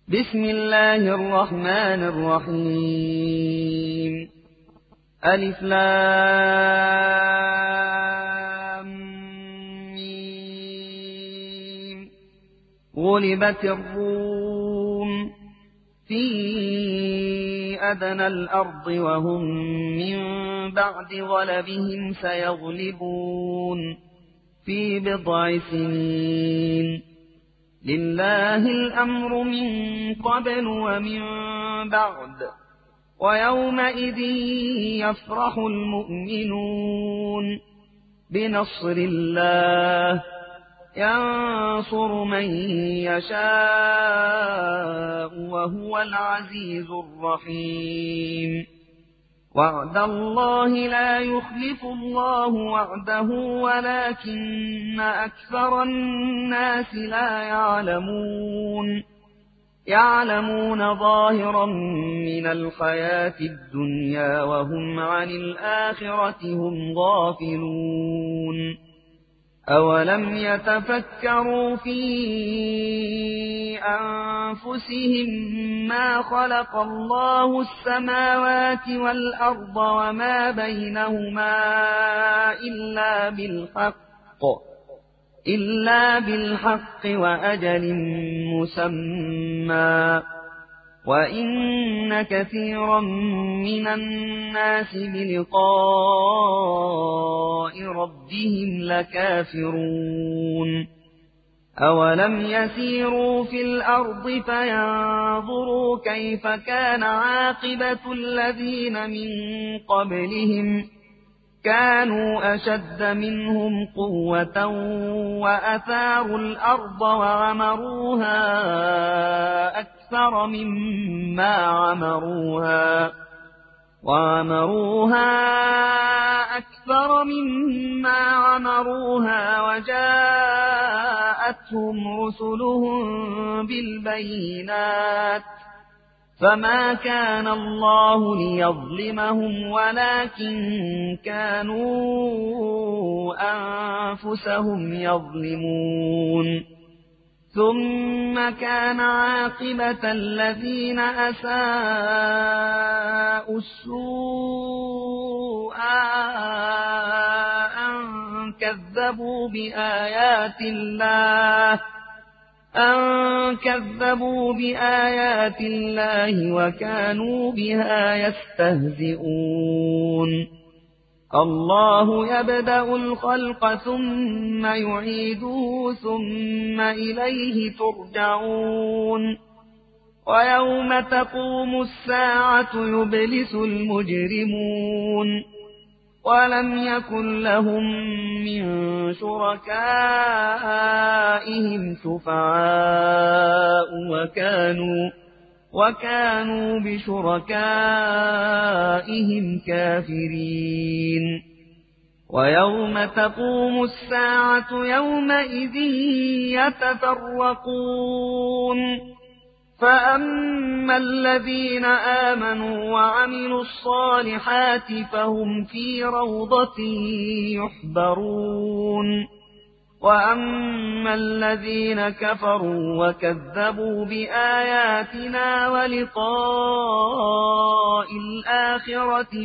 بسم الله الرحمن الرحيم. ألف لام ميم. غلبت الروم في أدنى الأرض وهم من بعد غلبهم سيغلبون في بضع سنين. لله الأمر من قبل ومن بعد ويومئذ يفرح المؤمنون بنصر الله ينصر من يشاء وهو العزيز الرحيم. وعد الله لا يخلف الله وعده ولكن أكثر الناس لا يعلمون ظاهرا من الحياة الدنيا وهم عن الآخرة هم غافلون. أولم يتفكروا في أنفسهم ما خلق الله السماوات والأرض وما بينهما إلا بالحق وأجل مسمى وإن كثيرا من الناس بلقاء ربهم لكافرون. أولم يسيروا في الأرض فينظروا كيف كان عاقبة الذين من قبلهم كانوا أشد منهم قوة وأثاروا الأرض وعمروها أكثر مما عمروها وجاءتهم رسلهم بالبينات فما كان الله ليظلمهم ولكن كانوا أنفسهم يظلمون. ثم كان عاقبة الذين أساءوا السوء أن كذبوا بآيات الله وكانوا بها يستهزئون. الله يبدأ الخلق ثم يعيده ثم إليه ترجعون. ويوم تقوم الساعة يبلس المجرمون ولم يكن لهم من شركائهم شفعاء وكانوا بشركائهم كافرين. ويوم تقوم الساعة يومئذ يتفرقون فأما الذين آمنوا وعملوا الصالحات فهم في روضة يحبرون. وأما الذين كفروا وكذبوا بآياتنا ولقاء الآخرة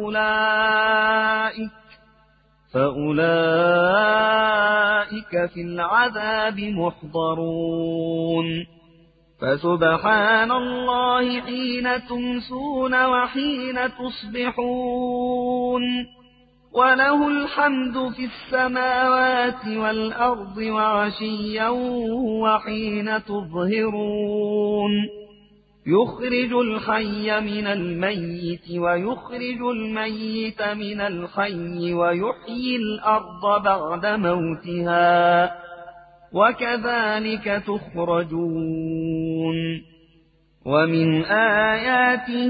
فأولئك في العذاب محضرون. فسبحان الله حين تمسون وحين تصبحون وله الحمد في السماوات والأرض وعشيا وحين تظهرون. يخرج الحي من الميت ويخرج الميت من الحي ويحيي الأرض بعد موتها وكذلك تخرجون. ومن آياته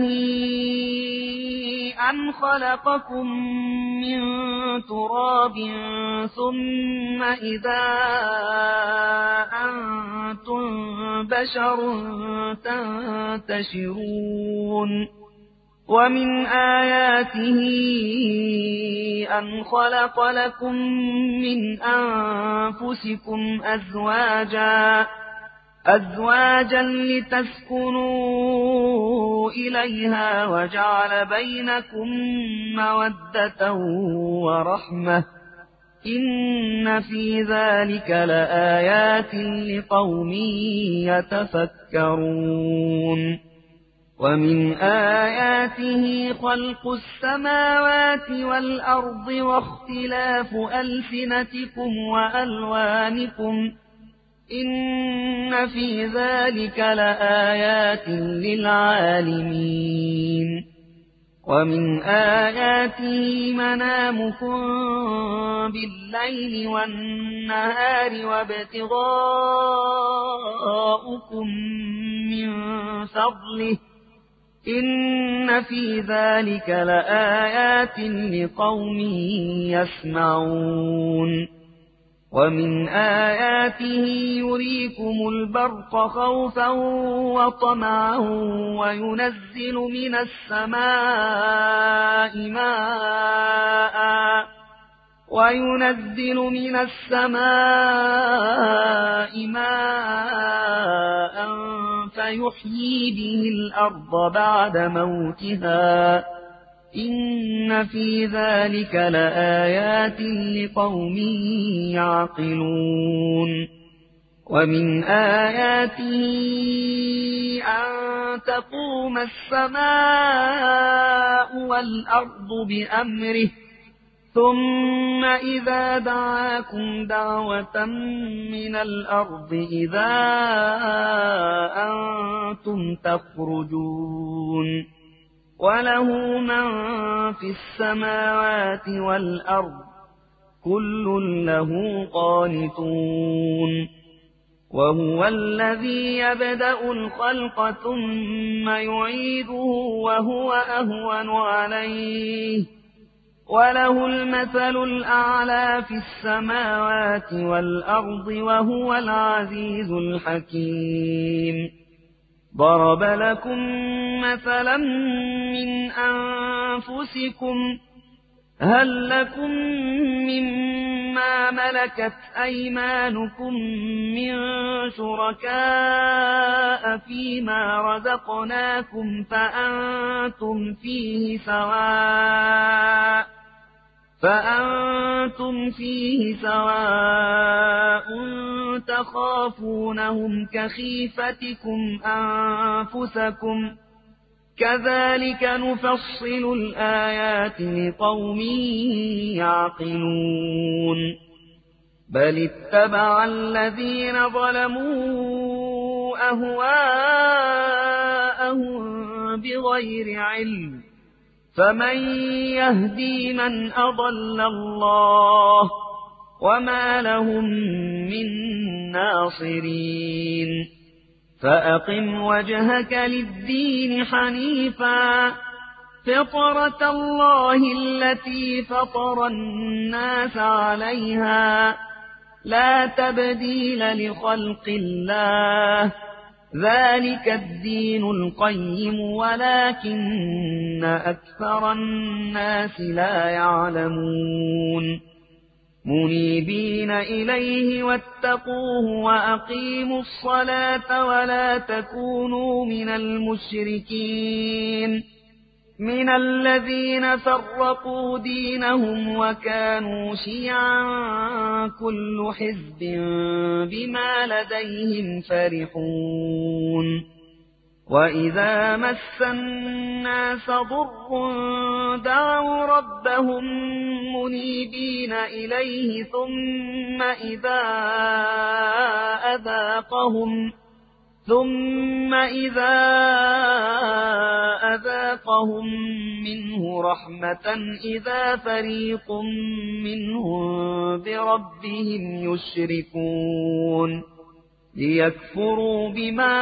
أن خلقكم من تراب ثم إذا أنتم بشر تنتشرون. ومن آياته أن خلق لكم من أنفسكم أزواجا لتسكنوا إليها وجعل بينكم مودة ورحمة إن في ذلك لآيات لقوم يتفكرون ومن آياته خلق السماوات والأرض واختلاف ألسنتكم وألوانكم إن في ذلك لآيات للعالمين ومن آياته منامكم بالليل والنهار وابتغاؤكم من فضله إن في ذلك لآيات لقوم يسمعون ومن آياته يريكم البرق خوفا وطمعا وينزل من السماء ماء فيحيي به الأرض بعد موتها إن في ذلك لآيات لقوم يعقلون ومن آياته أن تقوم السماء والأرض بأمره ثم إذا دعاكم دعوة من الأرض إذا أنتم تخرجون وله من في السماوات والأرض كل له قانتون وهو الذي يبدأ الخلق ثم يعيده وهو أهون عليه وله المثل الأعلى في السماوات والأرض وهو العزيز الحكيم ضرب لكم مثلا من أنفسكم هل لكم مما ملكت أيمانكم من شركاء فيما رزقناكم فأنتم فيه سواء تخافونهم كخيفتكم أنفسكم كذلك نفصل الآيات لقوم يعقلون بل اتبع الذين ظلموا أهواءهم بغير علم فمن يهدي من أضل الله وما لهم من ناصرين فأقم وجهك للدين حنيفا فطرة الله التي فطر الناس عليها لا تبديل لخلق الله ذلك الدين القيم ولكن أكثر الناس لا يعلمون منيبين إليه واتقوه وأقيموا الصلاة ولا تكونوا من المشركين من الذين فرقوا دينهم وكانوا شيعا كل حزب بما لديهم فرحون وإذا مس الناس ضر دعوا ربهم منيبين إليه ثم إذا أذاقهم منه رحمة إذا فريق منهم بربهم يشركون ليكفروا بما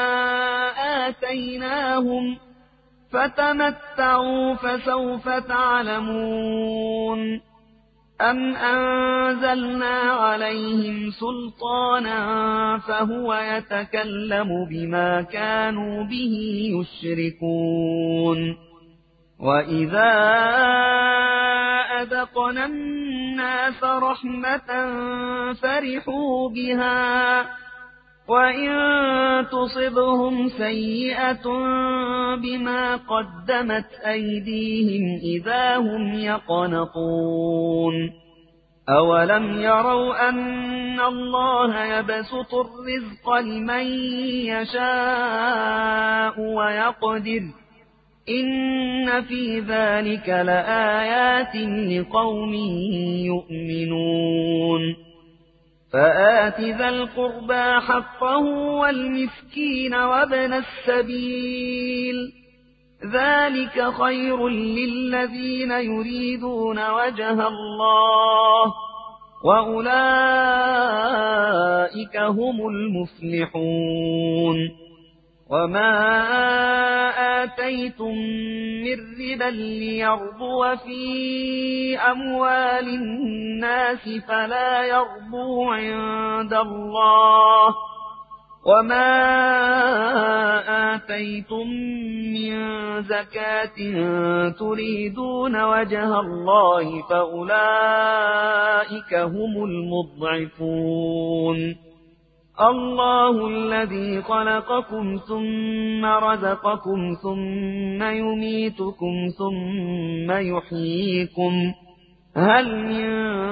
آتيناهم فتمتعوا فسوف تعلمون أم أنزلنا عليهم سلطانا فهو يتكلم بما كانوا به يشركون وإذا أذقنا الناس رحمة فرحوا بها وإن تصبهم سيئة بما قدمت أيديهم إذا هم يقنطون أولم يروا أن الله يبسط الرزق لمن يشاء ويقدر إن في ذلك لآيات لقوم يؤمنون فآت ذا القربى حقه والمسكين وابن السبيل ذلك خير للذين يريدون وجه الله وأولئك هم المفلحون وما آتيتم من ربا ليربو في أموال الناس فلا يربو عند الله وما آتيتم من زكاة تريدون وجه الله فأولئك هم المضعفون الله الذي خلقكم ثم رزقكم ثم يميتكم ثم يحييكم هل من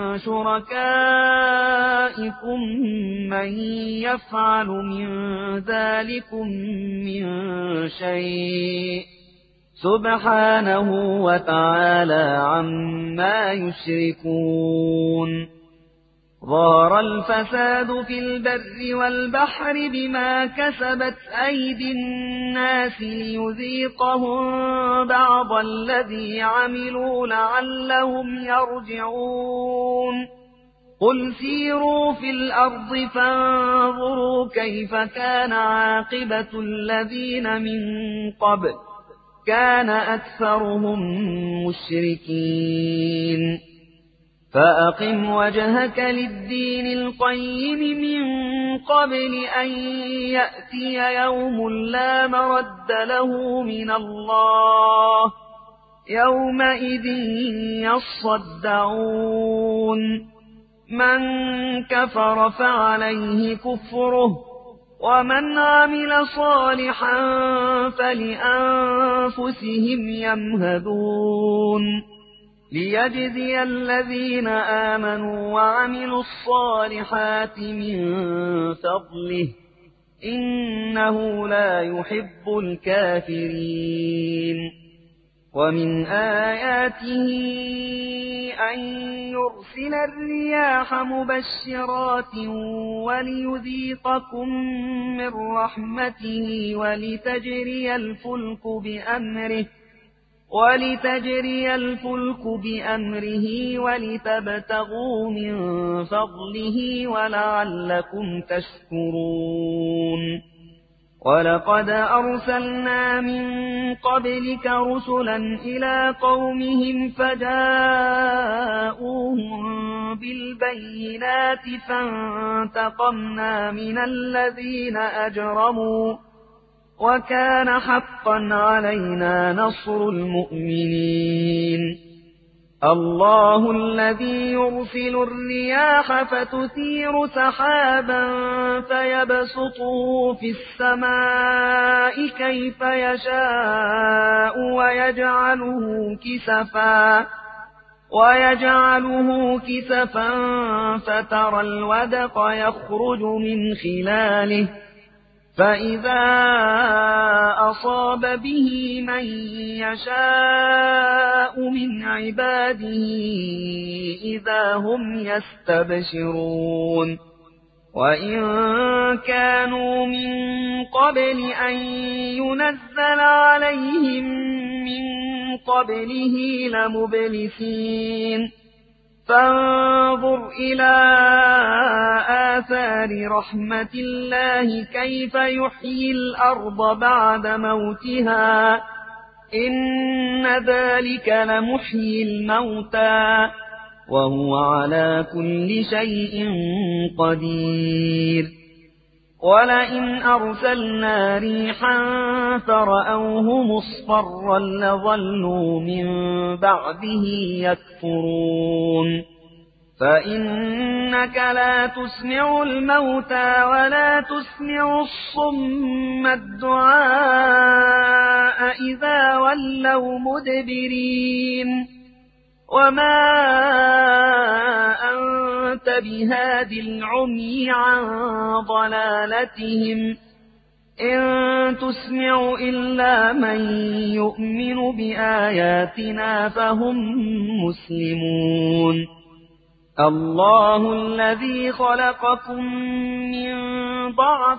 شركائكم من يفعل من ذلكم من شيء سبحانه وتعالى عما يشركون ظهر الفساد في البر والبحر بما كسبت أيدي الناس ليذيقهم بعض الذي عملوا لعلهم يرجعون قل سيروا في الأرض فانظروا كيف كان عاقبة الذين من قبل كان أكثرهم مشركين فأقم وجهك للدين القيم من قبل أن يأتي يوم لا مرد له من الله يومئذ يصدعون من كفر فعليه كفره ومن عمل صالحا فلأنفسهم يمهدون ليجزي الذين آمنوا وعملوا الصالحات من فضله إنه لا يحب الكافرين ومن آياته أن يرسل الرياح مبشرات وليذيقكم من رحمته ولتجري الفلك بأمره ولتبتغوا من فضله ولعلكم تشكرون ولقد أرسلنا من قبلك رسلا إلى قومهم فجاءوهم بالبينات فانتقمنا من الذين أجرموا وكان حقا علينا نصر المؤمنين الله الذي يرسل الرياح فتثير سحابا فيبسطه في السماء كيف يشاء ويجعله كسفا فترى الودق يخرج من خلاله فإذا أصاب به من يشاء من عباده إذا هم يستبشرون وإن كانوا من قبل أن ينزل عليهم من قبله لمبلسين فانظر إلى آثار رحمة الله كيف يحيي الأرض بعد موتها إن ذلك لمحيي الموتى وهو على كل شيء قدير ولئن أرسلنا ريحا فرأوه مصفرا لظلوا من بعده يكفرون فإنك لا تسمع الموتى ولا تسمع الصم الدعاء إذا ولوا مدبرين وما أنت بهاد العمي عن ضلالتهم إن تسمع إلا من يؤمن بآياتنا فهم مسلمون الله الذي خلقكم من ضعف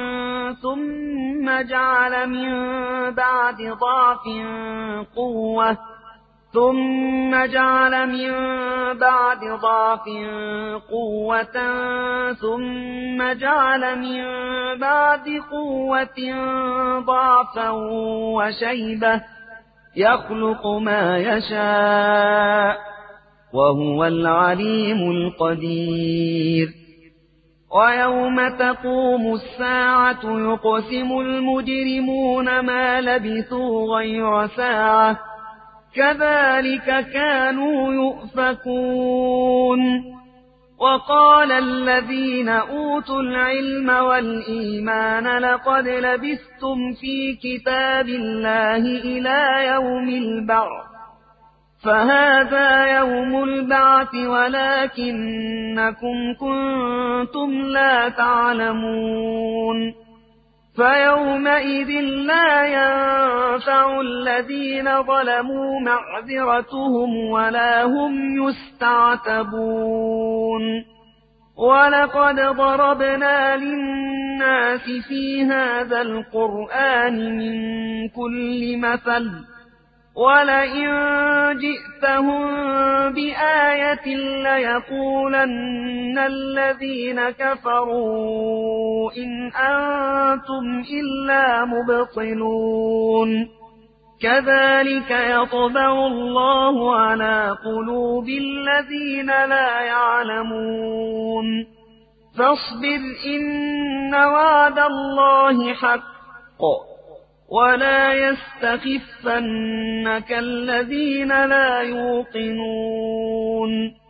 ثم جعل من بعد ضعف قوة ثم جعل من بعد ضعف قوة ثم جعل من بعد قوة ضعفا وشيبة يخلق ما يشاء وهو العليم القدير ويوم تقوم الساعة يقسم المجرمون ما لبثوا غير ساعة كذلك كانوا يؤفكون وقال الذين أوتوا العلم والإيمان لقد لبثتم في كتاب الله إلى يوم البعث فهذا يوم البعث ولكنكم كنتم لا تعلمون فيومئذ لا ينفع الذين ظلموا معذرتهم ولا هم يستعتبون ولقد ضربنا للناس في هذا القرآن من كل مثل ولئن جئتهم بآية ليقولن الذين كفروا إن أنتم إلا مبطلون كذلك يطبع الله على قلوب الذين لا يعلمون فاصبر إن وعد الله حق ولا يستخفنك الذين لا يوقنون